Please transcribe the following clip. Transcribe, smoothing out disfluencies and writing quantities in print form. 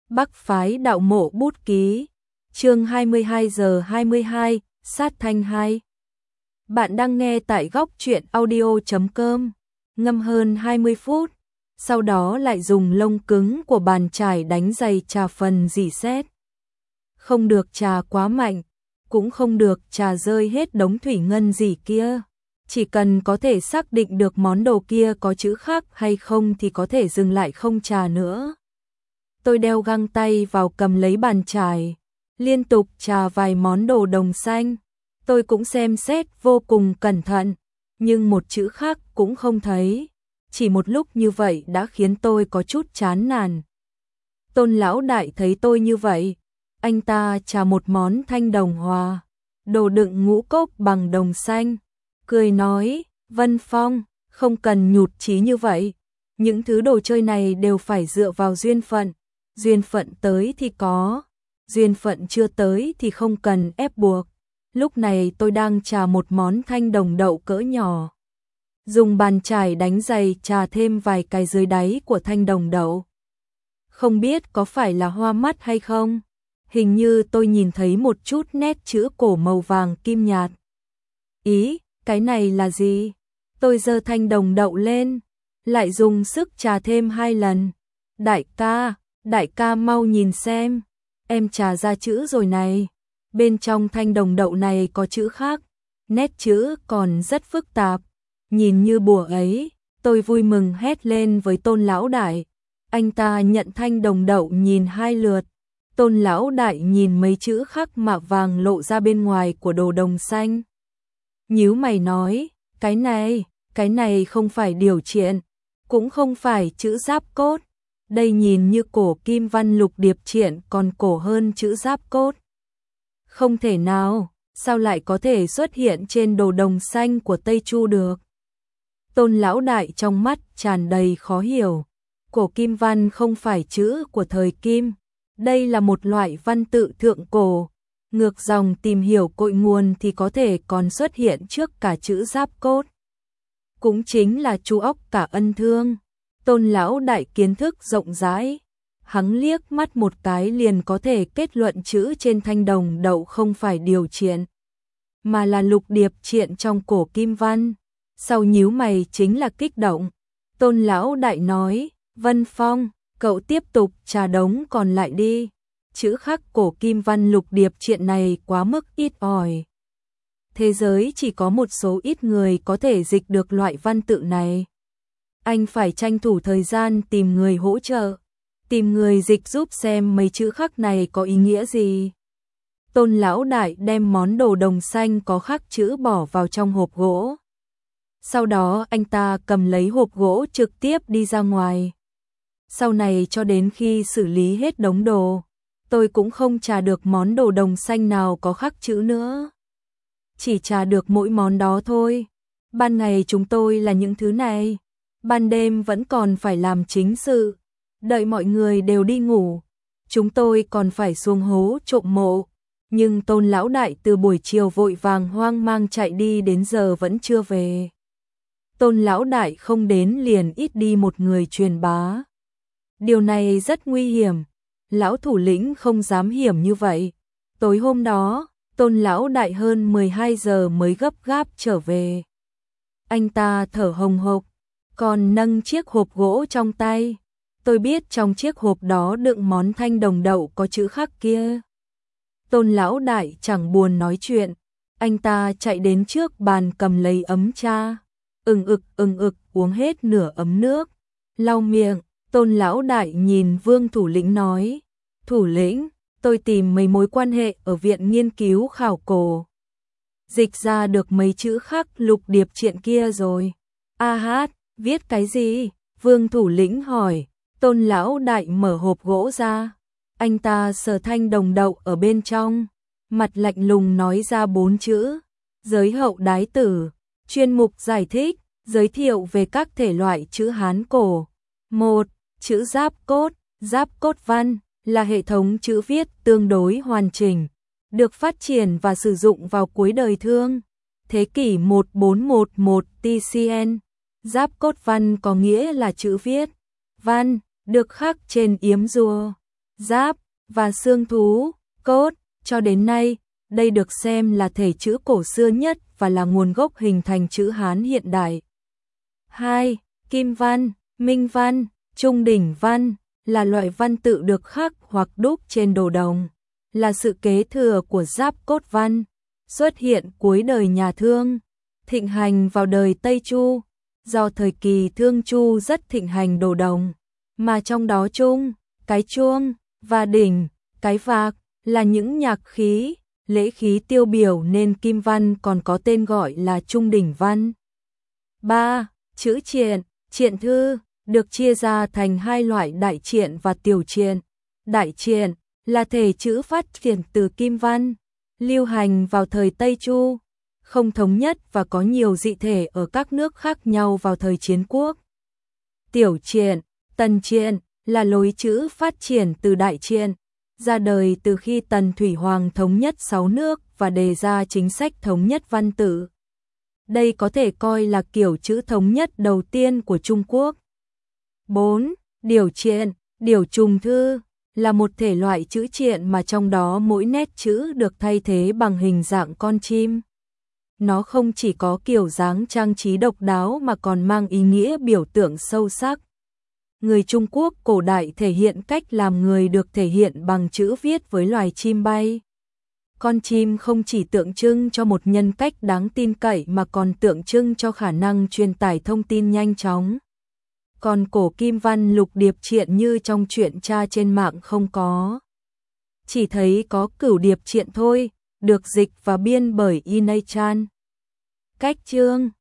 Bắc phái đạo mộ bút ký. Chương 22:22, sát thanh 2. Bạn đang nghe tại góc truyện audio.com. Ngâm hơn 20 phút, sau đó lại dùng lông cứng của bàn chải đánh giày trà phần rỉ sét. Không được trà quá mạnh, cũng không được trà rơi hết đống thủy ngân rỉ kia. Chỉ cần có thể xác định được món đồ kia có chữ khác hay không thì có thể dừng lại không trà nữa. Tôi đeo găng tay vào cầm lấy bàn chải, liên tục trà vài món đồ đồng xanh. Tôi cũng xem xét vô cùng cẩn thận, nhưng một chữ khác cũng không thấy. Chỉ một lúc như vậy đã khiến tôi có chút chán nản. Tôn lão đại thấy tôi như vậy, anh ta trà một món thanh đồng hòa, đồ đựng ngũ cốc bằng đồng xanh, cười nói, Vân Phong, không cần nhụt chí như vậy. Những thứ đồ chơi này đều phải dựa vào duyên phận. Duyên phận tới thì có, duyên phận chưa tới thì không cần ép buộc. Lúc này tôi đang trà một món thanh đồng đậu cỡ nhỏ. Dùng bàn chải đánh giày trà thêm vài cái dưới đáy của thanh đồng đậu. Không biết có phải là hoa mắt hay không? Hình như tôi nhìn thấy một chút nét chữ cổ màu vàng kim nhạt. Ý, cái này là gì? Tôi giơ thanh đồng đậu lên, lại dùng sức trà thêm 2 lần. Đại ca mau nhìn xem, em trà ra chữ rồi này. Bên trong thanh đồng đậu này có chữ khác, nét chữ còn rất phức tạp, nhìn như bùa ấy. Tôi vui mừng hét lên với Tôn lão đại. Anh ta nhận thanh đồng đậu nhìn 2 lượt. Tôn lão đại nhìn mấy chữ khắc mạ vàng lộ ra bên ngoài của đồ đồng xanh. Nhíu mày nói, cái này không phải điều triện, cũng không phải chữ giáp cốt. Đây nhìn như cổ kim văn lục điệp triện còn cổ hơn chữ giáp cốt. Không thể nào, sao lại có thể xuất hiện trên đồ đồng xanh của Tây Chu được? Tôn lão đại trong mắt tràn đầy khó hiểu. Cổ kim văn không phải chữ của thời Kim. Đây là một loại văn tự thượng cổ. Ngược dòng tìm hiểu cội nguồn thì có thể còn xuất hiện trước cả chữ giáp cốt. Cũng chính là Chu ốc cả ân thương. Tôn lão đại kiến thức rộng rãi. Hắn liếc mắt một cái liền có thể kết luận chữ trên thanh đồng đậu không phải điều triện, mà là lục điệp triện trong cổ kim văn. Sau nhíu mày chính là kích động. Tôn lão đại nói, Vân Phong, cậu tiếp tục trà đống còn lại đi. Chữ khắc cổ kim văn lục điệp triện này quá mức ít ỏi. Thế giới chỉ có một số ít người có thể dịch được loại văn tự này. Anh phải tranh thủ thời gian tìm người hỗ trợ, tìm người dịch giúp xem mấy chữ khắc này có ý nghĩa gì. Tôn lão đại đem món đồ đồng xanh có khắc chữ bỏ vào trong hộp gỗ. Sau đó anh ta cầm lấy hộp gỗ trực tiếp đi ra ngoài. Sau này cho đến khi xử lý hết đống đồ, tôi cũng không trà được món đồ đồng xanh nào có khắc chữ nữa. Chỉ trà được mỗi món đó thôi. Ban ngày chúng tôi là những thứ này, ban đêm vẫn còn phải làm chính sự. Đợi mọi người đều đi ngủ, chúng tôi còn phải xuống hố trộm mộ. Nhưng Tôn lão đại từ buổi chiều vội vàng hoang mang chạy đi đến giờ vẫn chưa về. Tôn lão đại không đến liền ít đi một người truyền bá. Điều này rất nguy hiểm, lão thủ lĩnh không dám hiểm như vậy. Tối hôm đó, Tôn lão đại hơn 12 giờ mới gấp gáp trở về. Anh ta thở hồng hộc, còn nâng chiếc hộp gỗ trong tay. Tôi biết trong chiếc hộp đó đựng món thanh đồng đậu có chữ khắc kia. Tôn lão đại chẳng buồn nói chuyện, anh ta chạy đến trước bàn cầm lấy ấm trà. Ừng ực uống hết nửa ấm nước, lau miệng. Tôn lão đại nhìn Vương thủ lĩnh nói, thủ lĩnh, tôi tìm mấy mối quan hệ ở viện nghiên cứu khảo cổ, dịch ra được mấy chữ khắc lục điệp triện kia rồi. A hát, viết cái gì? Vương thủ lĩnh hỏi. Tôn lão đại mở hộp gỗ ra, anh ta sờ thanh đồng đậu ở bên trong, mặt lạnh lùng nói ra 4 chữ, giới hậu đái tử, chuyên mục giải thích, giới thiệu về các thể loại chữ Hán cổ. 1. Chữ giáp cốt văn, là hệ thống chữ viết tương đối hoàn chỉnh, được phát triển và sử dụng vào cuối đời Thương, thế kỷ 1411 TCN. Giáp cốt văn có nghĩa là chữ viết, văn, được khắc trên yếm rùa. giáp và xương thú, cốt. Cho đến nay, đây được xem là thể chữ cổ xưa nhất và là nguồn gốc hình thành chữ Hán hiện đại. 2. Kim văn, minh văn, trung đỉnh văn là loại văn tự được khắc hoặc đúc trên đồ đồng, là sự kế thừa của giáp cốt văn, xuất hiện cuối đời nhà Thương, thịnh hành vào đời Tây Chu. Do thời kỳ Thương Chu rất thịnh hành đồ đồng, mà trong đó trung, cái chuông và đỉnh, cái vạc là những nhạc khí, lễ khí tiêu biểu nên kim văn còn có tên gọi là trung đỉnh văn. 3. Chữ triện, triện thư được chia ra thành hai loại đại triện và tiểu triện. Đại triện là thể chữ phát triển từ kim văn, lưu hành vào thời Tây Chu, không thống nhất và có nhiều dị thể ở các nước khác nhau vào thời Chiến Quốc. Tiểu triện, tần triện là lối chữ phát triển từ đại triện, ra đời từ khi Tần Thủy Hoàng thống nhất 6 nước và đề ra chính sách thống nhất văn tự. Đây có thể coi là kiểu chữ thống nhất đầu tiên của Trung Quốc. 4. Điểu triện, điểu trùng thư là một thể loại chữ triện mà trong đó mỗi nét chữ được thay thế bằng hình dạng con chim. Nó không chỉ có kiểu dáng trang trí độc đáo mà còn mang ý nghĩa biểu tượng sâu sắc. Người Trung Quốc cổ đại thể hiện cách làm người được thể hiện bằng chữ viết với loài chim bay. Con chim không chỉ tượng trưng cho một nhân cách đáng tin cậy mà còn tượng trưng cho khả năng truyền tải thông tin nhanh chóng. Còn cổ kim văn lục điệp triện như trong truyện tra trên mạng không có. Chỉ thấy có cửu điệp triện thôi, được dịch và biên bởi Inay Chan. Cách chương